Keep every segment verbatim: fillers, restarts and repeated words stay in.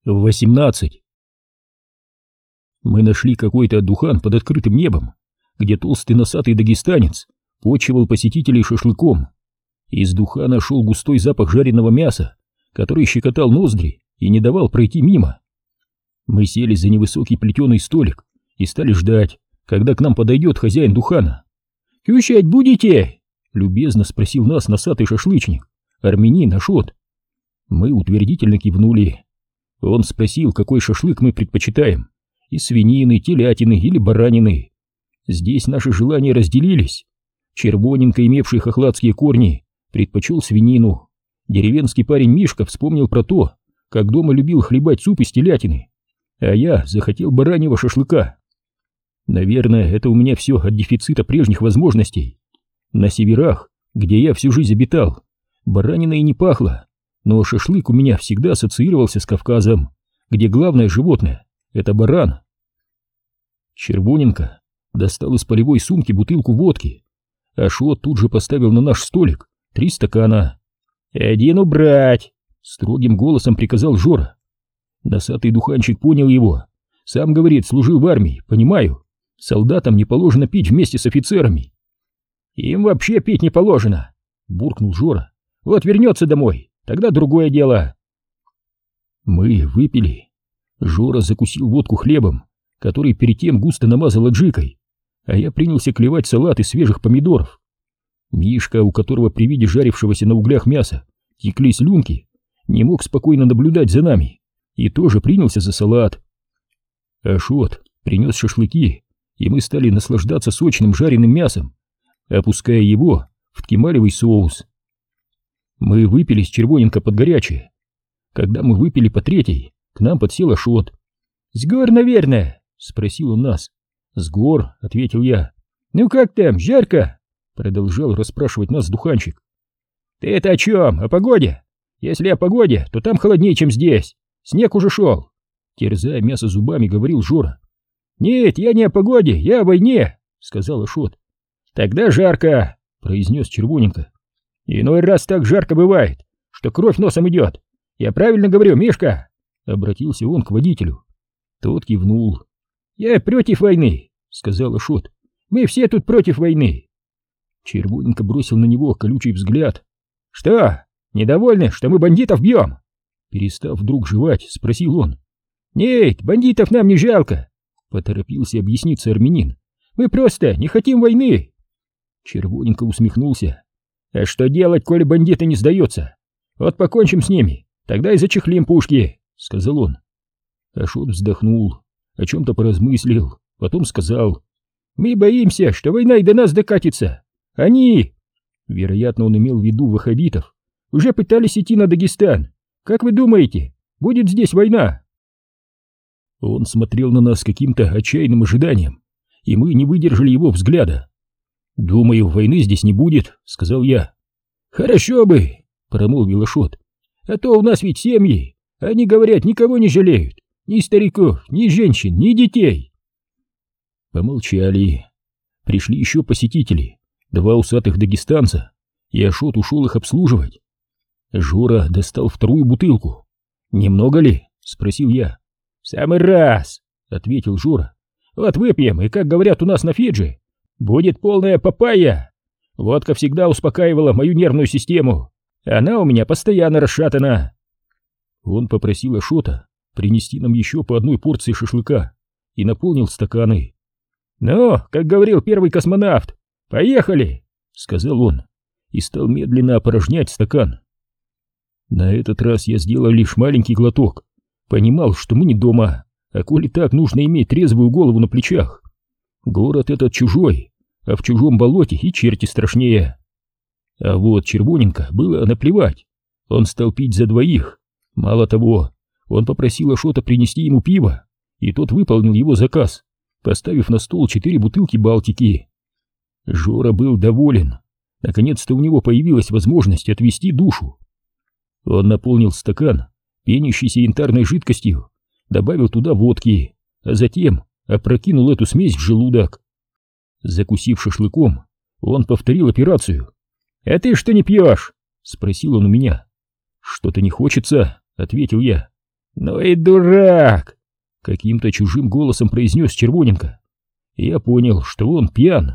В восемнадцать. Мы нашли какой-то отдухан под открытым небом, где толстый носатый дагестанец почивал посетителей шашлыком. Из духана шел густой запах жареного мяса, который щекотал ноздри и не давал пройти мимо. Мы сели за невысокий плетеный столик и стали ждать, когда к нам подойдет хозяин духана. «Кушать будете?» — любезно спросил нас носатый шашлычник, армянин Ашот. Мы утвердительно кивнули. Он спросил, какой шашлык мы предпочитаем: из свинины, телятины или баранины. Здесь наши желания разделились. Червоненко, имевший хохладские корни, предпочел свинину. Деревенский парень Мишка вспомнил про то, как дома любил хлебать суп из телятины, а я захотел бараньего шашлыка. Наверное, это у меня все от дефицита прежних возможностей. На северах, где я всю жизнь обитал, баранина и не пахло, но шашлык у меня всегда ассоциировался с Кавказом, где главное животное — это баран. Червоненко достал из полевой сумки бутылку водки. Ашот тут же поставил на наш столик три стакана. «Один убрать!» — строгим голосом приказал Жора. Носатый духанчик понял его. Сам, говорит, служил в армии, понимаю. Солдатам не положено пить вместе с офицерами. «Им вообще пить не положено!» — буркнул Жора. «Вот вернется домой, тогда другое дело!» Мы выпили. Жора закусил водку хлебом, который перед тем густо намазал аджикой, а я принялся клевать салат из свежих помидоров. Мишка, у которого при виде жарившегося на углях мяса текли слюнки, не мог спокойно наблюдать за нами и тоже принялся за салат. Ашот принес шашлыки, и мы стали наслаждаться сочным жареным мясом, опуская его в ткемалевый соус. Мы выпили с Червоненко под горячее. Когда мы выпили по третьей, к нам подсел Ашот. «С гор, наверное?» — спросил он нас. «С гор», — ответил я. «Ну как там, жарко?» — продолжал расспрашивать нас духанчик. «Ты это о чем? О погоде? Если о погоде, то там холоднее, чем здесь. Снег уже шел», — терзая мясо зубами, говорил Жора. «Нет, я не о погоде, я о войне», — сказал Ашот. «Тогда жарко», — произнес Червоненко. «Иной раз так жарко бывает, что кровь носом идет. Я правильно говорю, Мишка?» — обратился он к водителю. Тот кивнул. «Я против войны», — сказал Ашот. «Мы все тут против войны». Червоненко бросил на него колючий взгляд. «Что, недовольны, что мы бандитов бьем?» Перестав вдруг жевать, спросил он. «Нет, бандитов нам не жалко», — поторопился объясниться армянин. «Мы просто не хотим войны». Червоненко усмехнулся. «А что делать, коли бандиты не сдаются? Вот покончим с ними, тогда и зачехлим пушки», — сказал он. Ашот вздохнул, о чем-то поразмыслил, потом сказал: «Мы боимся, что война и до нас докатится. Они...» Вероятно, он имел в виду ваххабитов. «Уже пытались идти на Дагестан. Как вы думаете, будет здесь война?» Он смотрел на нас с каким-то отчаянным ожиданием, и мы не выдержали его взгляда. «Думаю, войны здесь не будет», — сказал я. «Хорошо бы», — промолвил Ашот. «А то у нас ведь семьи. Они, говорят, никого не жалеют. Ни стариков, ни женщин, ни детей». Помолчали. Пришли еще посетители, два усатых дагестанца, и Ашот ушел их обслуживать. Жора достал вторую бутылку. «Немного ли?» — спросил я. «В самый раз», — ответил Жора. «Вот выпьем, и, как говорят у нас на Фиджи, будет полная папайя. Водка всегда успокаивала мою нервную систему. Она у меня постоянно расшатана». Он попросил Ашота принести нам еще по одной порции шашлыка и наполнил стаканы. «Ну, как говорил первый космонавт, поехали!» — сказал он и стал медленно опорожнять стакан. На этот раз я сделал лишь маленький глоток. Понимал, что мы не дома, а коли так, нужно иметь трезвую голову на плечах. Город этот чужой, а в чужом болоте и черти страшнее. А вот Червоненко было наплевать. Он стал пить за двоих. Мало того, он попросил Ашота принести ему пиво, и тот выполнил его заказ, поставив на стол четыре бутылки Балтики. Жора был доволен. Наконец-то у него появилась возможность отвести душу. Он наполнил стакан пенящейся янтарной жидкостью, добавил туда водки, а затем опрокинул эту смесь в желудок. Закусив шашлыком, он повторил операцию. «А ты что не пьешь?» — спросил он у меня. «Что-то не хочется», — ответил я. «Ну и дурак!» — каким-то чужим голосом произнес Червоненко. Я понял, что он пьян.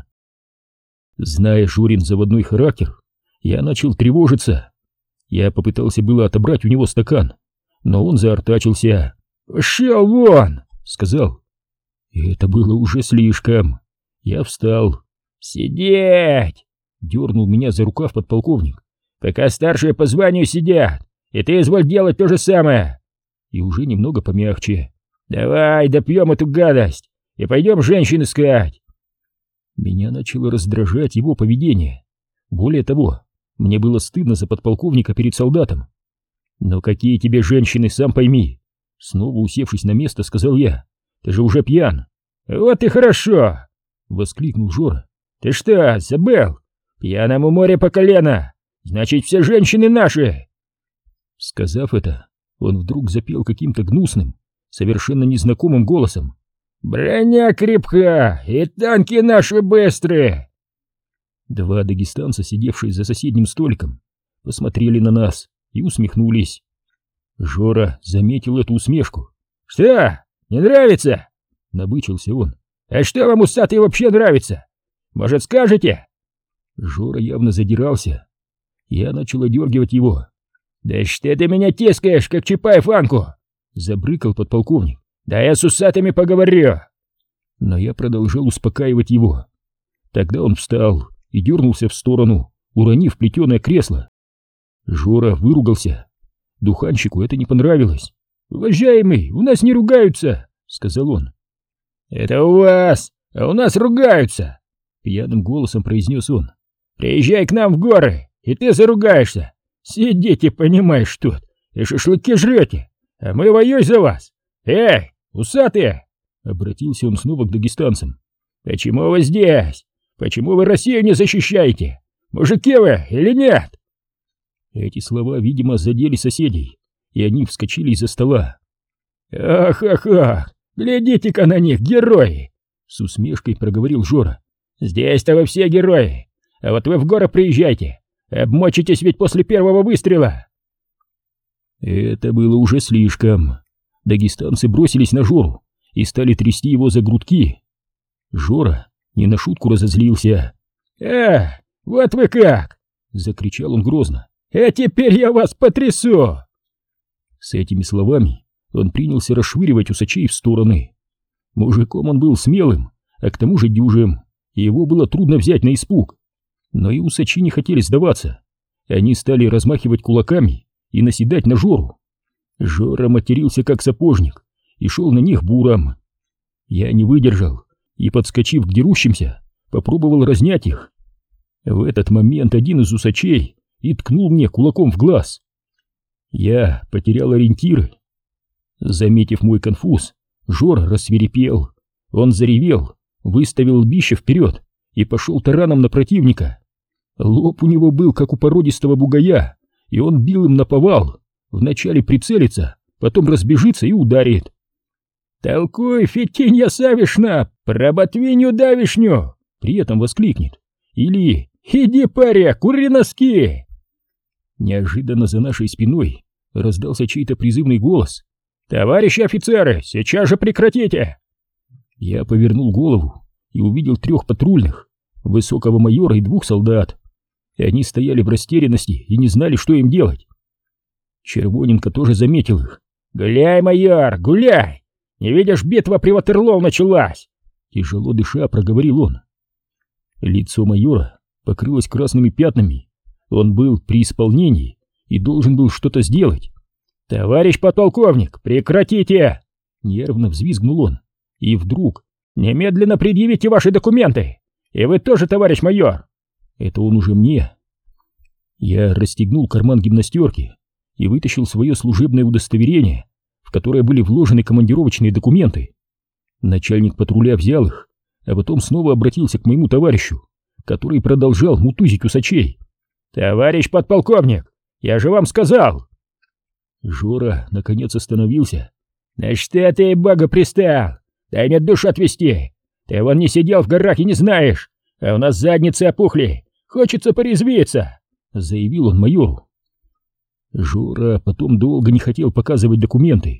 Зная Жорин заводной характер, я начал тревожиться. Я попытался было отобрать у него стакан, но он заортачился. «Пошел вон!» — сказал. И это было уже слишком. Я встал. «Сидеть!» — дернул меня за рукав подполковник. «Пока старшие по званию сидят, и ты изволь делать то же самое!» И уже немного помягче. «Давай допьем эту гадость и пойдем женщин искать!» Меня начало раздражать его поведение. Более того, мне было стыдно за подполковника перед солдатом. «Но какие тебе женщины, сам пойми!» Снова усевшись на место, сказал я. «Ты же уже пьян!» «Вот и хорошо!» — воскликнул Жора. «Ты что, забыл? Пьяному море по колено! Значит, все женщины наши!» Сказав это, он вдруг запел каким-то гнусным, совершенно незнакомым голосом. «Броня крепка, и танки наши быстрые!» Два дагестанца, сидевшие за соседним столиком, посмотрели на нас и усмехнулись. Жора заметил эту усмешку. «Что, не нравится?» — набычился он. «А что вам, усатый, вообще нравится? Может, скажете?» Жора явно задирался. Я начал одергивать его. «Да что ты меня тискаешь, как Чапаев Анку?» — забрыкал подполковник. «Да я с усатыми поговорю!» Но я продолжал успокаивать его. Тогда он встал и дернулся в сторону, уронив плетеное кресло. Жора выругался. Духанщику это не понравилось. «Уважаемый, у нас не ругаются!» — сказал он. «Это у вас, а у нас ругаются!» — пьяным голосом произнес он. «Приезжай к нам в горы, и ты заругаешься! Сидите, понимаешь, тут, и шашлыки жрете, а мы воюем за вас! Эй, усатые!» — обратился он снова к дагестанцам. «Почему вы здесь? Почему вы Россию не защищаете? Мужики вы или нет?» Эти слова, видимо, задели соседей, и они вскочили из-за стола. «Ах, ах, ах! Глядите-ка на них, герои!» — с усмешкой проговорил Жора. «Здесь-то вы все герои, а вот вы в горы приезжайте, обмочитесь ведь после первого выстрела!» Это было уже слишком. Дагестанцы бросились на Жору и стали трясти его за грудки. Жора не на шутку разозлился. «А, вот вы как!» — закричал он грозно. «А теперь я вас потрясу!» С этими словами он принялся расшвыривать усачей в стороны. Мужиком он был смелым, а к тому же дюжим, и его было трудно взять на испуг. Но и усачи не хотели сдаваться. Они стали размахивать кулаками и наседать на Жору. Жора матерился как сапожник и шел на них буром. Я не выдержал и, подскочив к дерущимся, попробовал разнять их. В этот момент один из усачей и ткнул мне кулаком в глаз. Я потерял ориентиры. Заметив мой конфуз, Жора рассвирепел. Он заревел, выставил лбище вперед и пошел тараном на противника. Лоб у него был, как у породистого бугая, и он бил им наповал. Вначале прицелится, потом разбежится и ударит. «Толкуй, Фетинья Савишна, про ботвинью давишню!» При этом воскликнет. Или «Иди, паря, кури носки!» Неожиданно за нашей спиной раздался чей-то призывный голос. «Товарищи офицеры, сейчас же прекратите!» Я повернул голову и увидел трех патрульных, высокого майора и двух солдат. Они стояли в растерянности и не знали, что им делать. Червоненко тоже заметил их. «Гуляй, майор, гуляй! Не видишь, битва при Ватерлоо началась!» Тяжело дыша, проговорил он. Лицо майора покрылось красными пятнами. Он был при исполнении и должен был что-то сделать. «Товарищ подполковник, прекратите!» Нервно взвизгнул он. И вдруг: «Немедленно предъявите ваши документы! И вы тоже, товарищ майор!» Это он уже мне. Я расстегнул карман гимнастерки и вытащил свое служебное удостоверение, в которое были вложены командировочные документы. Начальник патруля взял их, а потом снова обратился к моему товарищу, который продолжал мутузить усачей. «Товарищ подполковник, я же вам сказал!» Жора наконец остановился. «Да что ты, бога, пристал? Дай мне душу отвести! Ты вон не сидел в горах и не знаешь, а у нас задницы опухли, хочется порезвиться!» Заявил он майору. Жора потом долго не хотел показывать документы,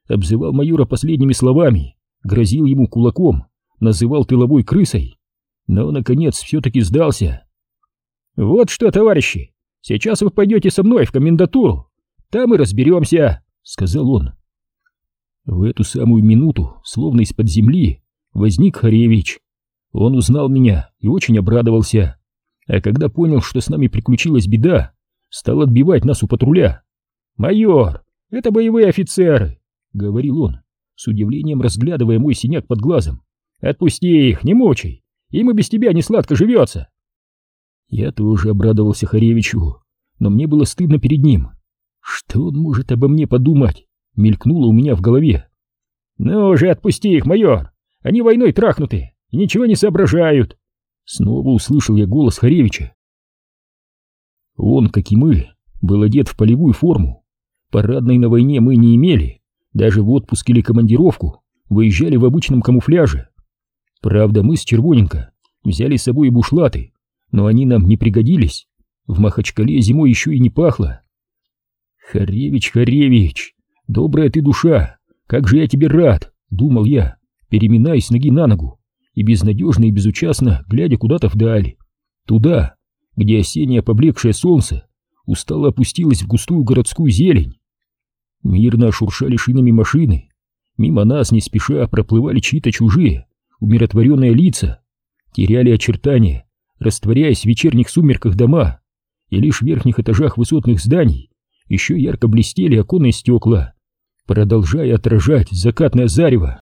обзывал майора последними словами, грозил ему кулаком, называл тыловой крысой, но, наконец, все-таки сдался. «Вот что, товарищи, сейчас вы пойдете со мной в комендатуру, там и разберемся», — сказал он. В эту самую минуту, словно из-под земли, возник Харевич. Он узнал меня и очень обрадовался, а когда понял, что с нами приключилась беда, стал отбивать нас у патруля. «Майор, это боевые офицеры», — говорил он, с удивлением разглядывая мой синяк под глазом. «Отпусти их, не мучай, им и без тебя не сладко живется». Я тоже обрадовался Харевичу, но мне было стыдно перед ним. Что он может обо мне подумать? Мелькнуло у меня в голове. «Ну же, отпусти их, майор! Они войной трахнуты и ничего не соображают!» Снова услышал я голос Харевича. Он, как и мы, был одет в полевую форму. Парадной на войне мы не имели, даже в отпуск или командировку выезжали в обычном камуфляже. Правда, мы с Червоненко взяли с собой бушлаты, но они нам не пригодились. В Махачкале зимой еще и не пахло. «Харевич, Харевич, добрая ты душа, как же я тебе рад!» — думал я, переминаясь с ноги на ногу и безнадежно и безучастно глядя куда-то вдаль, туда, где осеннее поблекшее солнце устало опустилось в густую городскую зелень. Мирно шуршали шинами машины, мимо нас не спеша проплывали чьи-то чужие, умиротворенные лица, теряли очертания, растворяясь в вечерних сумерках дома, и лишь в верхних этажах высотных зданий еще ярко блестели оконные стекла, продолжая отражать закатное зарево.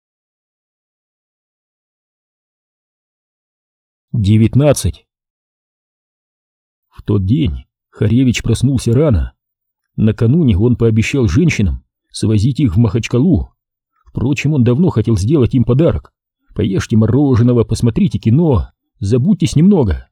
девятнадцать. В тот день Харевич проснулся рано. Накануне он пообещал женщинам свозить их в Махачкалу. Впрочем, он давно хотел сделать им подарок. Поешьте мороженого, посмотрите кино, забудьтесь немного.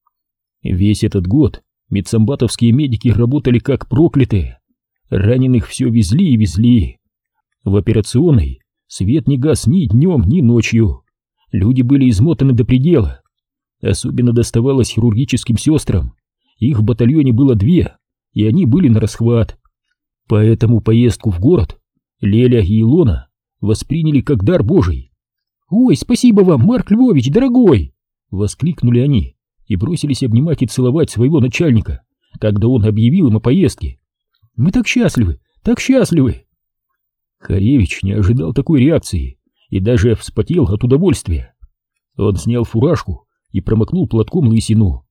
Весь этот год медсамбатовские медики работали как проклятые. Раненых все везли и везли. В операционной свет не гас ни днем, ни ночью. Люди были измотаны до предела. Особенно доставалось хирургическим сестрам. Их в батальоне было две, и они были на расхват. Поэтому поездку в город Леля и Илона восприняли как дар Божий. «Ой, спасибо вам, Марк Львович, дорогой!» — воскликнули они и бросились обнимать и целовать своего начальника, когда он объявил им о поездке. «Мы так счастливы, так счастливы!» Харевич не ожидал такой реакции и даже вспотел от удовольствия. Он снял фуражку и промокнул платком лысину.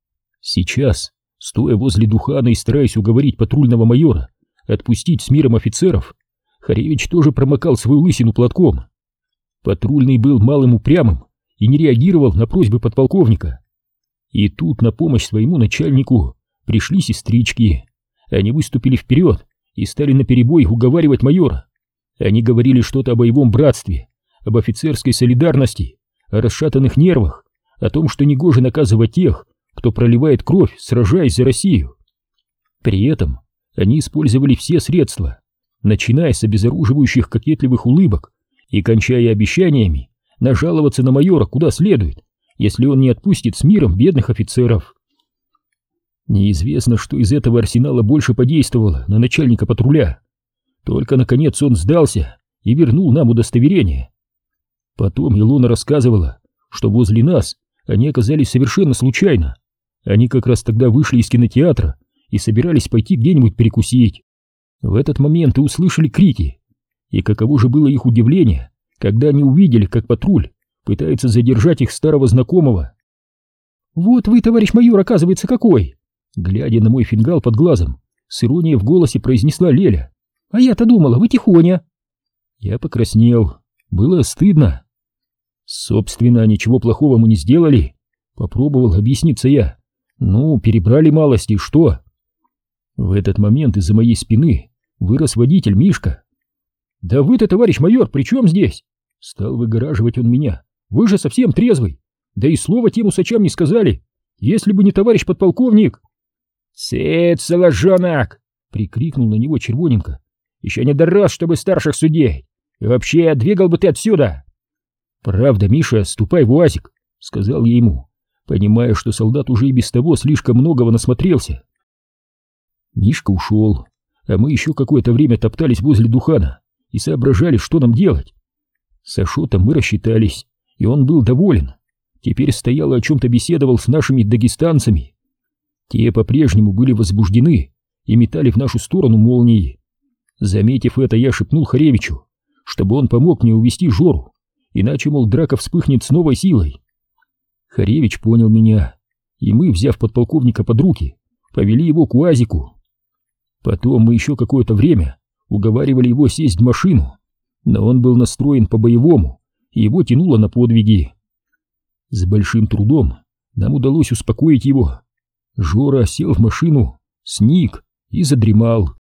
Сейчас, стоя возле Духана и стараясь уговорить патрульного майора отпустить с миром офицеров, Харевич тоже промокал свою лысину платком. Патрульный был малым упрямым и не реагировал на просьбы подполковника. И тут на помощь своему начальнику пришли сестрички. Они выступили вперед и стали наперебой уговаривать майора. Они говорили что-то о боевом братстве, об офицерской солидарности, о расшатанных нервах, о том, что негоже наказывать тех, кто проливает кровь, сражаясь за Россию. При этом они использовали все средства, начиная с обезоруживающих кокетливых улыбок и кончая обещаниями нажаловаться на майора куда следует, если он не отпустит с миром бедных офицеров. Неизвестно, что из этого арсенала больше подействовало на начальника патруля. Только, наконец, он сдался и вернул нам удостоверение. Потом Илона рассказывала, что возле нас они оказались совершенно случайно. Они как раз тогда вышли из кинотеатра и собирались пойти где-нибудь перекусить. В этот момент и услышали крики. И каково же было их удивление, когда они увидели, как патруль пытается задержать их старого знакомого. «Вот вы, товарищ майор, оказывается, какой!» Глядя на мой фингал под глазом, с иронией в голосе произнесла Леля. «А я-то думала, вы тихоня!» Я покраснел. Было стыдно. «Собственно, ничего плохого мы не сделали», — попробовал объясниться я. «Ну, перебрали малость, и что?» В этот момент из-за моей спины вырос водитель Мишка. «Да вы-то, товарищ майор, при чем здесь?» Стал выгораживать он меня. «Вы же совсем трезвый. Да и слова тем усачам не сказали. Если бы не товарищ подполковник...» «Сеть, соложонок!» — прикрикнул на него Червоненко. «Еще не дорос, чтобы старших судей. И вообще, двигал бы ты отсюда!» «Правда, Миша, ступай в УАЗик», — сказал я ему, понимая, что солдат уже и без того слишком многого насмотрелся. Мишка ушел, а мы еще какое-то время топтались возле Духана и соображали, что нам делать. С Ашотом мы рассчитались, и он был доволен. Теперь стоял и о чем-то беседовал с нашими дагестанцами. Те по-прежнему были возбуждены и метали в нашу сторону молнии. Заметив это, я шепнул Харевичу, чтобы он помог мне увести Жору, иначе, мол, драка вспыхнет с новой силой. Харевич понял меня, и мы, взяв подполковника под руки, повели его к УАЗику. Потом мы еще какое-то время уговаривали его сесть в машину, но он был настроен по-боевому, и его тянуло на подвиги. С большим трудом нам удалось успокоить его. Жора сел в машину, сник и задремал.